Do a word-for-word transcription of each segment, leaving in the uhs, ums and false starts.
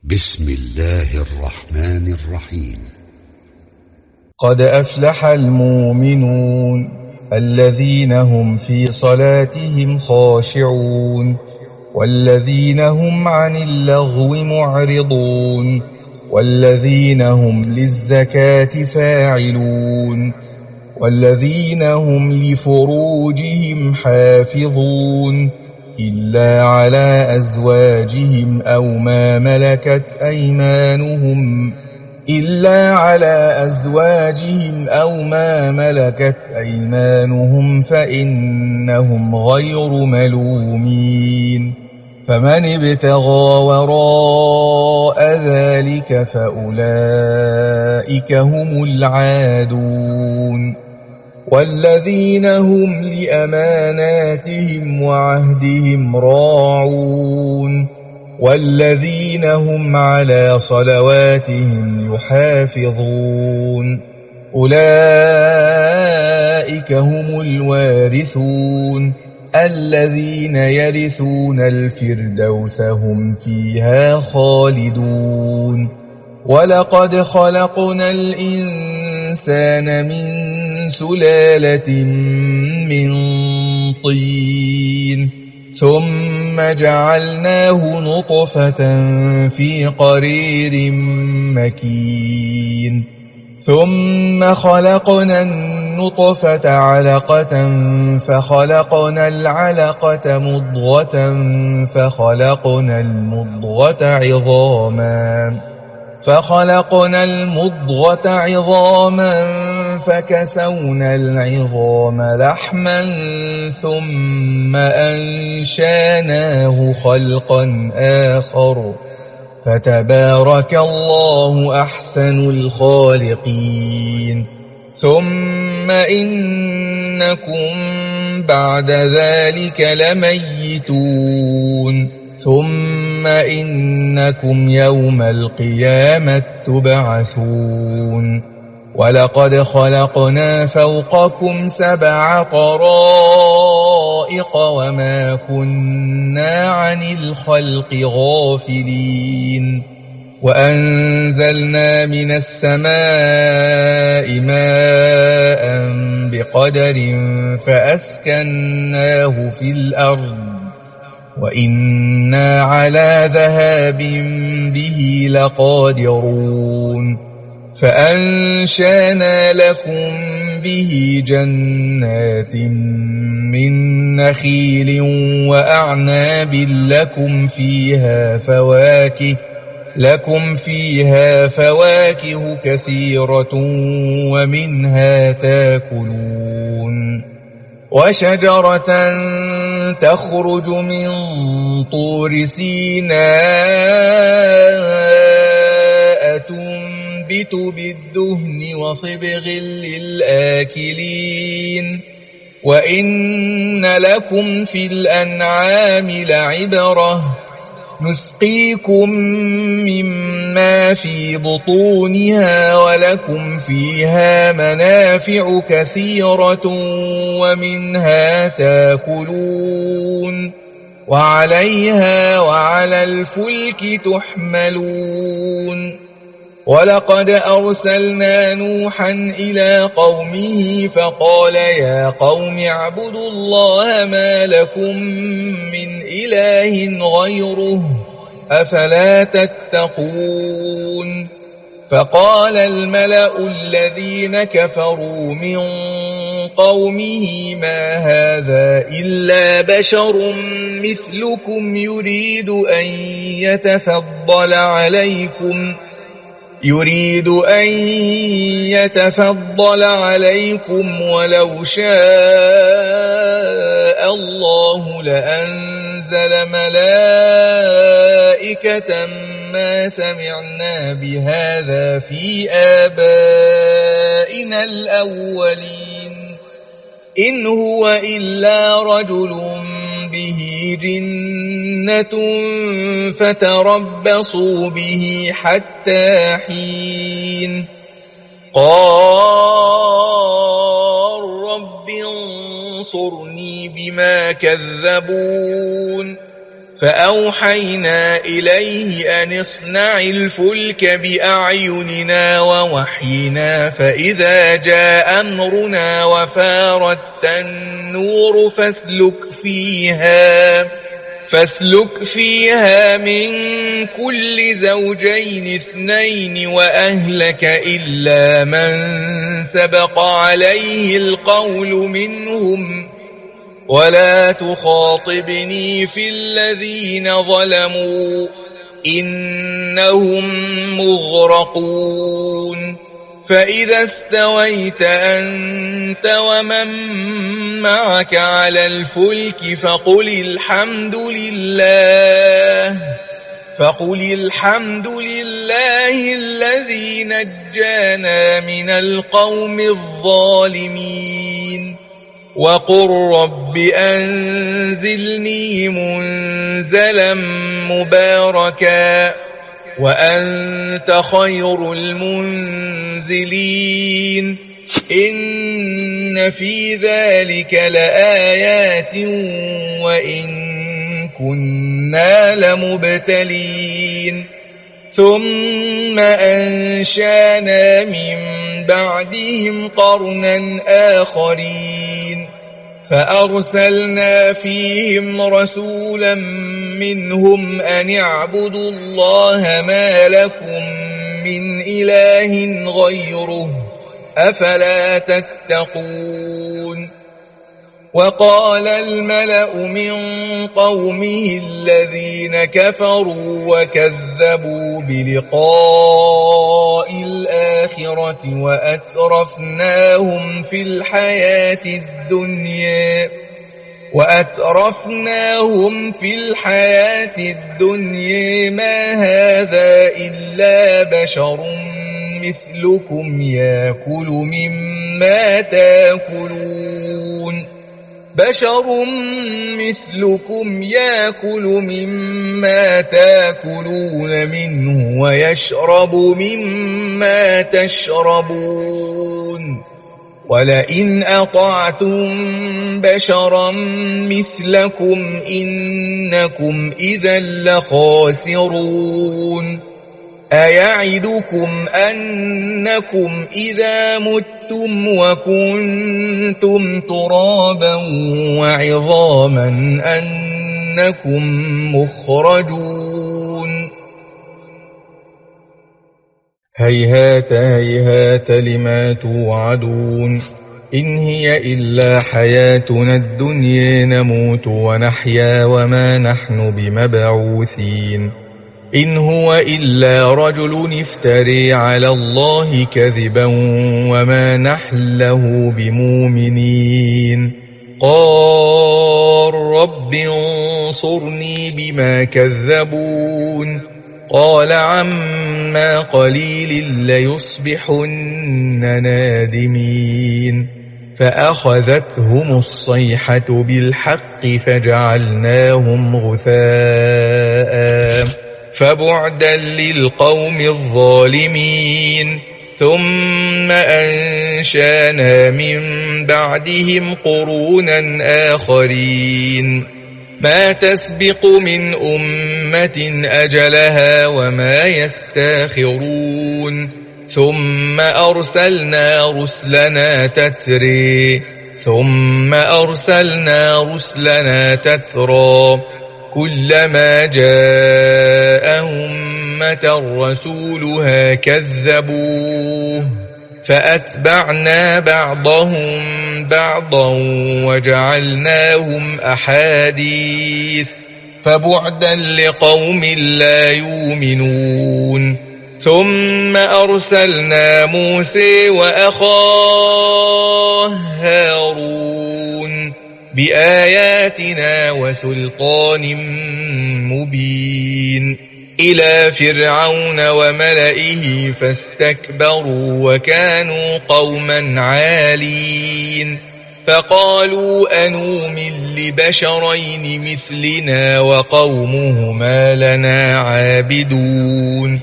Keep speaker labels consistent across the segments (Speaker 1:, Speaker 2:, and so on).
Speaker 1: بسم الله الرحمن الرحيم.
Speaker 2: قد أفلح المؤمنون الذين هم في صلاتهم خاشعون والذين هم عن اللغو معرضون والذين هم للزكاة فاعلون والذين هم لفروجهم حافظون إلا على أزواجهم أو ما ملكت أيمانهم إلا على أزواجهم أو ما ملكت أيمانهم فإنهم غير ملومين. فمن ابتغى وراء ذلك فأولئك هم العادون. والذين هم لأماناتهم وعهدهم راعون والذين هم على صلواتهم يحافظون أولئك هم الوارثون الذين يرثون الفردوس هم فيها خالدون. ولقد خلقنا الإنسان من سلالة من طين ثم جعلناه نطفة في قرير مكين ثم خلقنا النطفة علقة فخلقنا العلقة مضغة فخلقنا المضغة عظاما فخلقنا المضغة عظاما فكسونا العظام لحما ثم أنشاناه خلقا آخر فتبارك الله أحسن الخالقين. ثم إنكم بعد ذلك لميتون ثم إنكم يوم القيامة تبعثون. ولقد خلقنا فوقكم سبع طرائق وما كنا عن الخلق غافلين. وأنزلنا من السماء ماء بقدر فأسكناه في الأرض وإنا على ذهاب به لقادرون. فأنشأنا لكم به جنات من نخيل وأعناب لكم فيها فواكه لكم فيها فواكه كثيرة ومنها تاكلون. وشجرة تخرج من طور سيناء تنبت بالدهن وصبغ للآكلين. وإن لكم في الأنعام لعبرة نسقيكم مما في بطونها ولكم فيها منافع كثيرة ومنها تاكلون وعليها وعلى الفلك تحملون. ولقد أرسلنا نوحا إلى قومه فقال يا قوم اعبدوا الله ما لكم من إله غيره أفلا تتقون. فقال الملأ الذين كفروا من قومه ما هذا إلا بشر مثلكم يريد أن يتفضل عليكم يريد أن يتفضل عليكم ولو شاء الله لأنزل ملائكة ما سمعنا بهذا في آبائنا الأولين إن هو إلا رجل به جنة فتربصوا به حتى حين. قال رب انصرني بما كذبون فأوحينا إليه أن اصنع الفلك بأعيننا ووحينا فإذا جاء أمرنا وفارت النور فاسلك فيها فاسلك فيها من كل زوجين اثنين وأهلك إلا من سبق عليه القول منهم ولا تخاطبني في الذين ظلموا إنهم مغرقون فإذا استويت أنت ومن معك على الفلك فقل الحمد لله فقل الحمد لله الذي نجانا من القوم الظالمين وقل رب أنزلني منزلا مباركا وأنت خير المنزلين إن في ذلك لآيات وإن كنا لمبتلين ثم أنشانا من بعدهم قرنا آخرين فأرسلنا فيهم رسولا منهم أن اعبدوا الله ما لكم من إله غيره أفلا تتقون وقال الملأ من قومه الذين كفروا وكذبوا بلقاء الآخرة وأترفناهم في الحياة الدنيا وأترفناهم في الحياة الدنيا ما هذا إلا بشر مثلكم يأكل مما تأكلون بشر مثلكم يأكل مما تأكلون منه ويشرب مما تشربون ولئن أطعتم بشرا مثلكم إنكم إذا لخاسرون أيعدكم أنكم إذا متم وكنتم ترابا وعظاما أنكم مخرجون هيهات هيهات لما توعدون إن هي إلا حياتنا الدنيا نموت ونحيا وما نحن بمبعوثين إن هو إلا رجل افتري على الله كذبا وما نحن له بمؤمنين قال رب انصرني بما كذبون قال عما قليل ليصبحن نادمين فأخذتهم الصيحة بالحق فجعلناهم غثاء فبعدا للقوم الظالمين ثم أنشانا من بعدهم قرونا آخرين ما تسبق من أمة أجلها وما يستاخرون ثم أرسلنا رسلنا تتري ثم أرسلنا رسلنا تترى كلما جاء أمة رسولها كذبوه فأتبعنا بعضهم بعضا وجعلناهم أحاديث فبعدا لقوم لا يؤمنون ثم أرسلنا موسى وأخاه هارون بآياتنا وسلطان مبين إلى فرعون وملئه فاستكبروا وكانوا قوما عالين فقالوا أنؤمن لبشرين مثلنا وقومهما لنا عابدون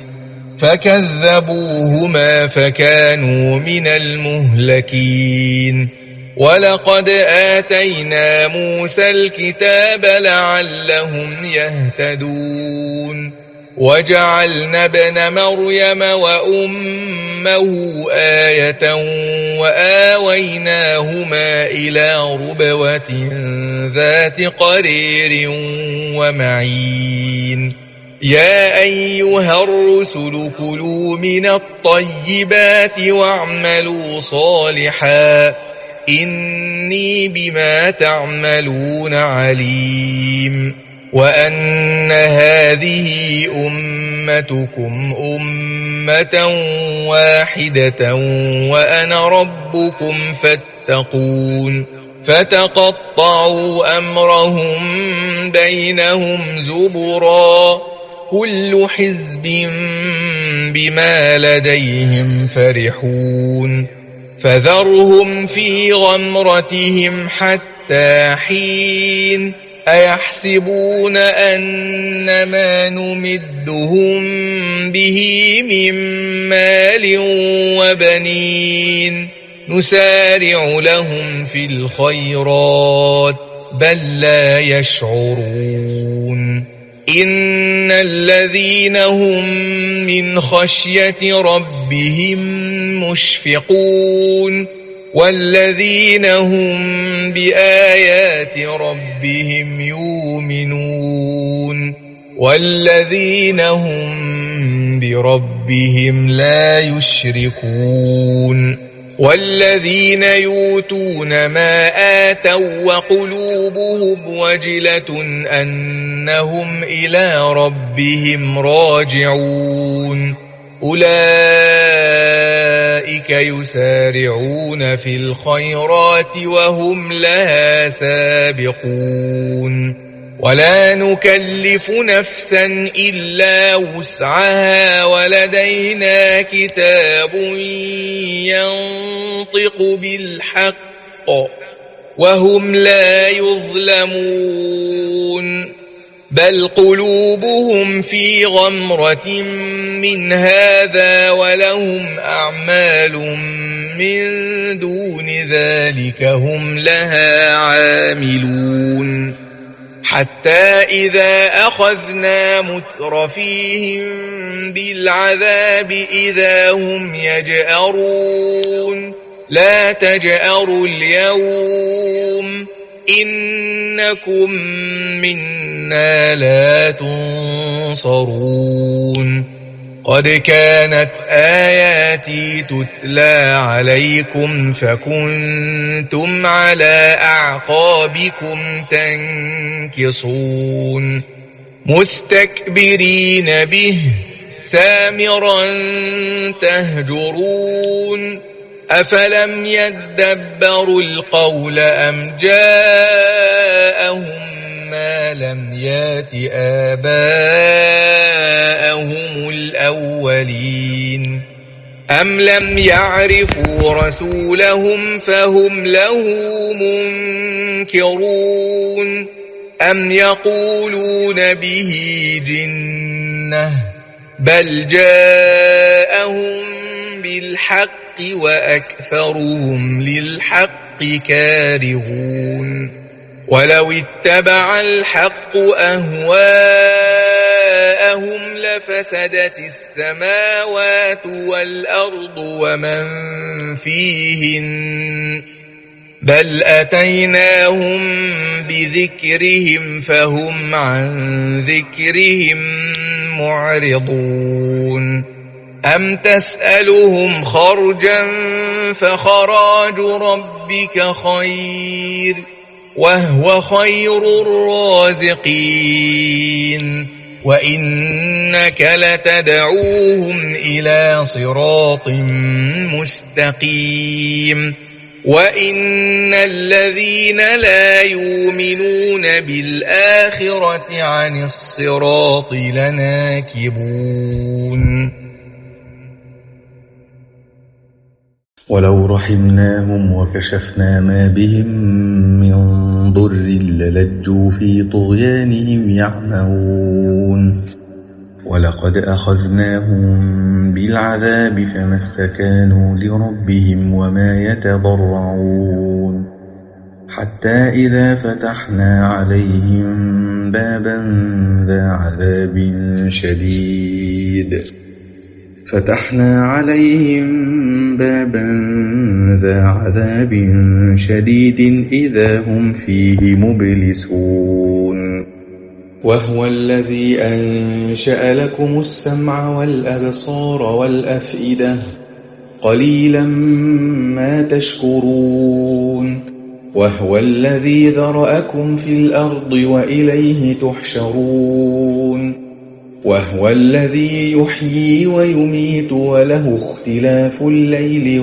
Speaker 2: فكذبوهما فكانوا من المهلكين ولقد آتينا موسى الكتاب لعلهم يهتدون وجعلنا ابن مريم وأمه آية وآويناهما إلى ربوة ذات قرير ومعين يا أيها الرسل كلوا من الطيبات واعملوا صالحا إني بما تعملون عليم وأن هذه أمتكم أمة واحدة وأنا ربكم فاتقون فتقطعوا أمرهم بينهم زبرا كل حزب بما لديهم فرحون فذرهم في غمرتهم حتى حين أيحسبون أن ما نمدهم به من مال وبنين نسارع لهم في الخيرات بل لا يشعرون إن الذين هم من خشية ربهم مشفقون والذين هم بآيات ربهم يؤمنون والذين هم بربهم لا يشركون والذين يؤتون ما آتوا وقلوبهم وجلة أنهم إلى ربهم راجعون أولئك يسارعون في الخيرات وهم لها سابقون ولا نكلف نفسا إلا وسعها ولدينا كتاب ينطق بالحق وهم لا يظلمون بل قلوبهم في غمرة من هذا ولهم أعمال من دون ذلك هم لها عاملون حتى إذا أخذنا مترفيهم بالعذاب إذا هم يجأرون لا تجأروا اليوم إنكم منا لا تنصرون قد كانت آياتي تتلى عليكم فكنتم على أعقابكم تنكصون مستكبرين به سامرا تهجرون أفلم يدبروا القول أم جاءهم ما لم يات آباءهم الأولين أم لم يعرفوا رسولهم فهم له منكرون أم يقولون به جنة بل جاءهم بالحق وأكثرهم للحق كارهون ولو اتبع الحق أهواءهم لفسدت السماوات والأرض ومن فيهن بل أتيناهم بذكرهم فهم عن ذكرهم معرضون أم تسألهم خرجا فخراج ربك خير وهو خير الرازقين وإنك لتدعوهم إلى صراط مستقيم وإن الذين لا يؤمنون بالآخرة عن الصراط لناكبون
Speaker 3: ولو رحمناهم وكشفنا ما بهم من ضر للجوا في طغيانهم يعمهون ولقد أخذناهم بالعذاب فما استكانوا لربهم وما يتضرعون حتى إذا فتحنا عليهم بابا ذا عذاب شديد فتحنا عليهم بابا ذا عذاب شديد إذا هم فيه مبلسون وهو الذي أنشأ لكم السمع والأبصار والأفئدة قليلا ما تشكرون وهو الذي ذرأكم في الأرض وإليه تحشرون وهو الذي يحيي ويميت وله اختلاف الليل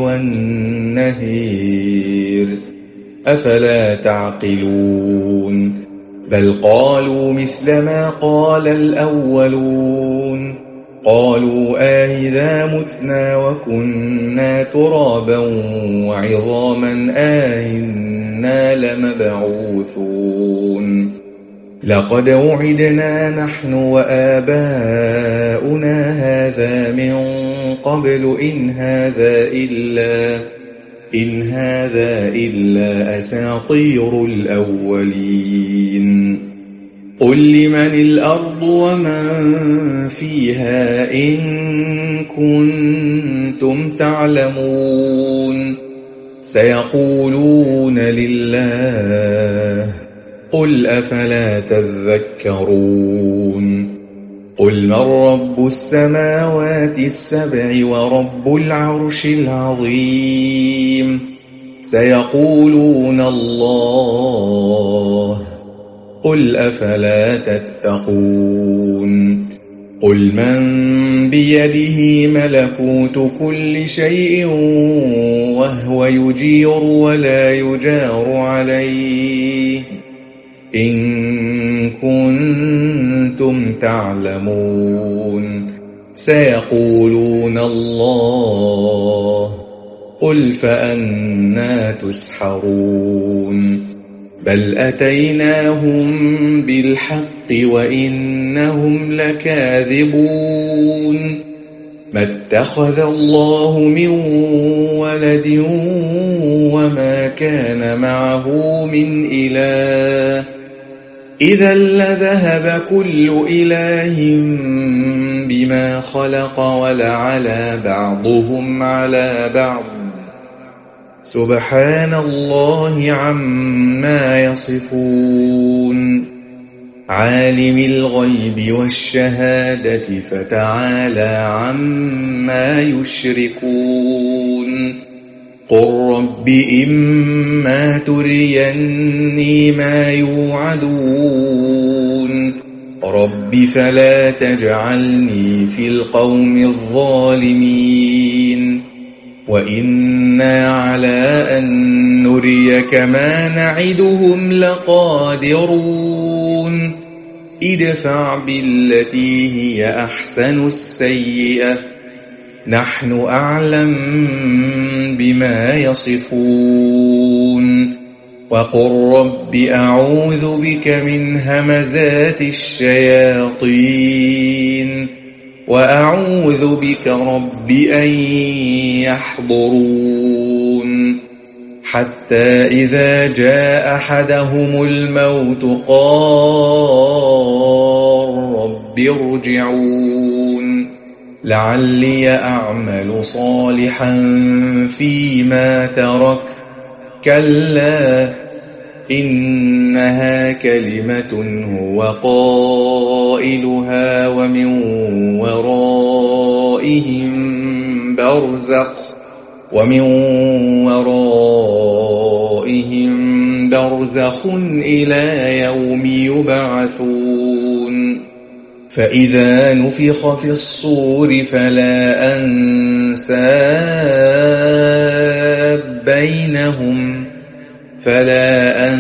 Speaker 3: والنهار أفلا تعقلون بل قالوا مثل ما قال الأولون قالوا آئذا متنا وكنا ترابا وعظاما آئنا لمبعوثون لقد وعدنا نحن وآباؤنا هذا من قبل إن هذا إلا إن هذا إلا أساطير الأولين قل لمن الأرض ومن فيها إن كنتم تعلمون سيقولون لله قل أفلا تذكرون قل من رب السماوات السبع ورب العرش العظيم سيقولون الله قل أفلا تتقون قل من بيده ملكوت كل شيء وهو يجير ولا يجار عليه إن كنتم تعلمون سيقولون الله قل فأنى تسحرون بل أتيناهم بالحق وإنهم لكاذبون ما اتخذ الله من ولد وما كان معه من إله إذا لذهب كل إله بما خلق ولعلى بعضهم على بعض سبحان الله عما يصفون عالم الغيب والشهادة فتعالى عما يشركون قل رب إما تريني ما يوعدون رب فلا تجعلني في القوم الظالمين وإنا على أن نريك ما نعدهم لقادرون ادفع بالتي هي أحسن السيئة نحن أعلم بما يصفون وقل رب أعوذ بك من همزات الشياطين وأعوذ بك رب أن يحضرون حتى إذا جاء أحدهم الموت قال رب ارجعون لعلي أعمل صالحا فيما ترك كلا إنها كلمة هو قائلها ومن ورائهم برزخ ومن ورائهم برزخ إلى يوم يبعثون فإذا نفخ في الصور فلا أنساب بينهم فلا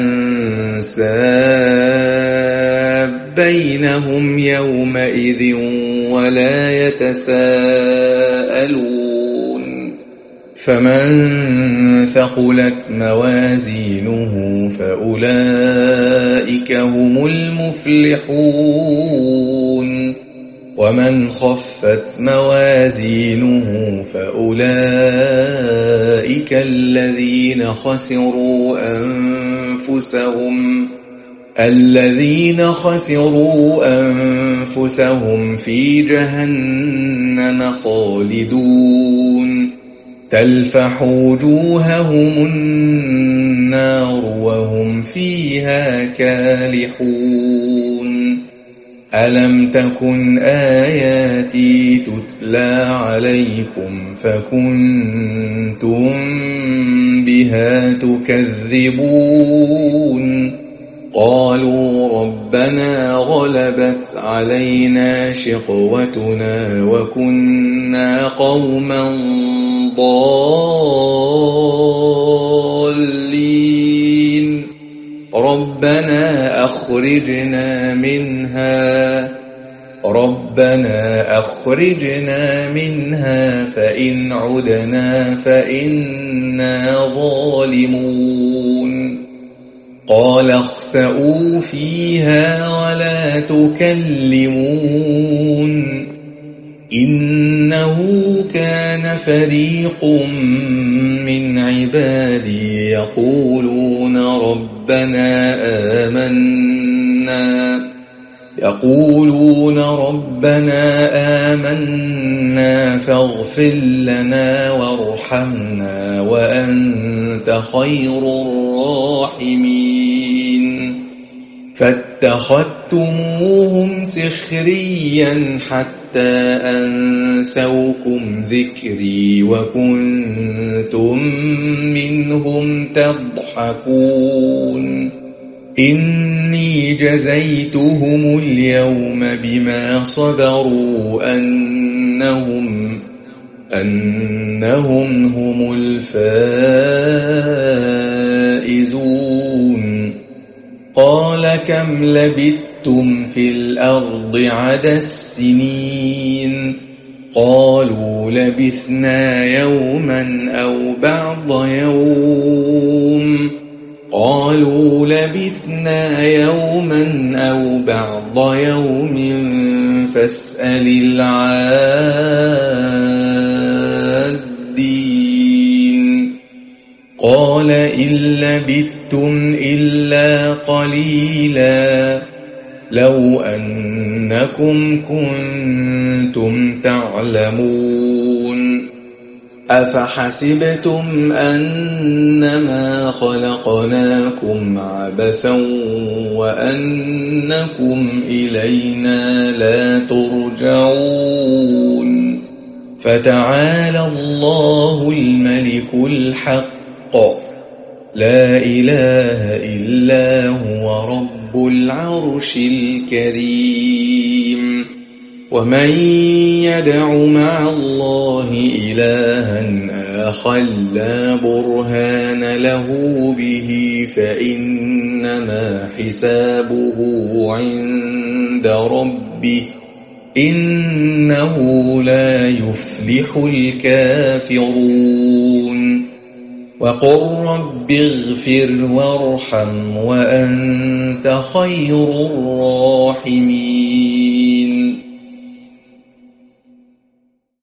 Speaker 3: أنساب بينهم يومئذ ولا يتساءلون فمن ثقلت موازينه فأولئك هم المفلحون ومن خفت موازينه فأولئك الذين خسروا أنفسهم الذين خسروا أنفسهم في جهنم خالدون تلفح وجوههم النار وهم فيها كالحون ألم تكن آياتي تتلى عليكم فكنتم بها تكذبون قالوا ربنا غلبت علينا شقوتنا وكنا قوما ضالين ربنا أخرجنا منها ربنا أخرجنا منها فإن عدنا فإنا ظالمون قال اخسئوا فيها ولا تكلمون إنه كان فريق من عبادي يقولون ربنا آمنا يقولون ربنا آمنا فاغفر لنا وارحمنا وأنت خير الراحمين فاتخذتموهم سخريا حتى أنسوكم ذكري وكنتم منهم تضحكون إني جزيتهم اليوم بما صبروا أنهم أنهم هم الفائزون قال كم لبثتم في الأرض عدد السنين قالوا لبثنا يوما أو بعض يوم قالوا لبثنا يوما أو بعض يوم فاسأل العادين قال إن لبثتم إلا قليلا لو أنكم كنتم تعلمون أفحسبتم أنما خلقناكم عبثا وأنكم إلينا لا ترجعون فتعالى الله الملك الحق لا إله إلا هو رب العرش الكريم ومن يدع مع الله إلها آخر لا برهان له به فإنما حسابه عند ربه إنه لا يفلح الكافرون وقل رب اغفر وارحم وأنت خير الراحمين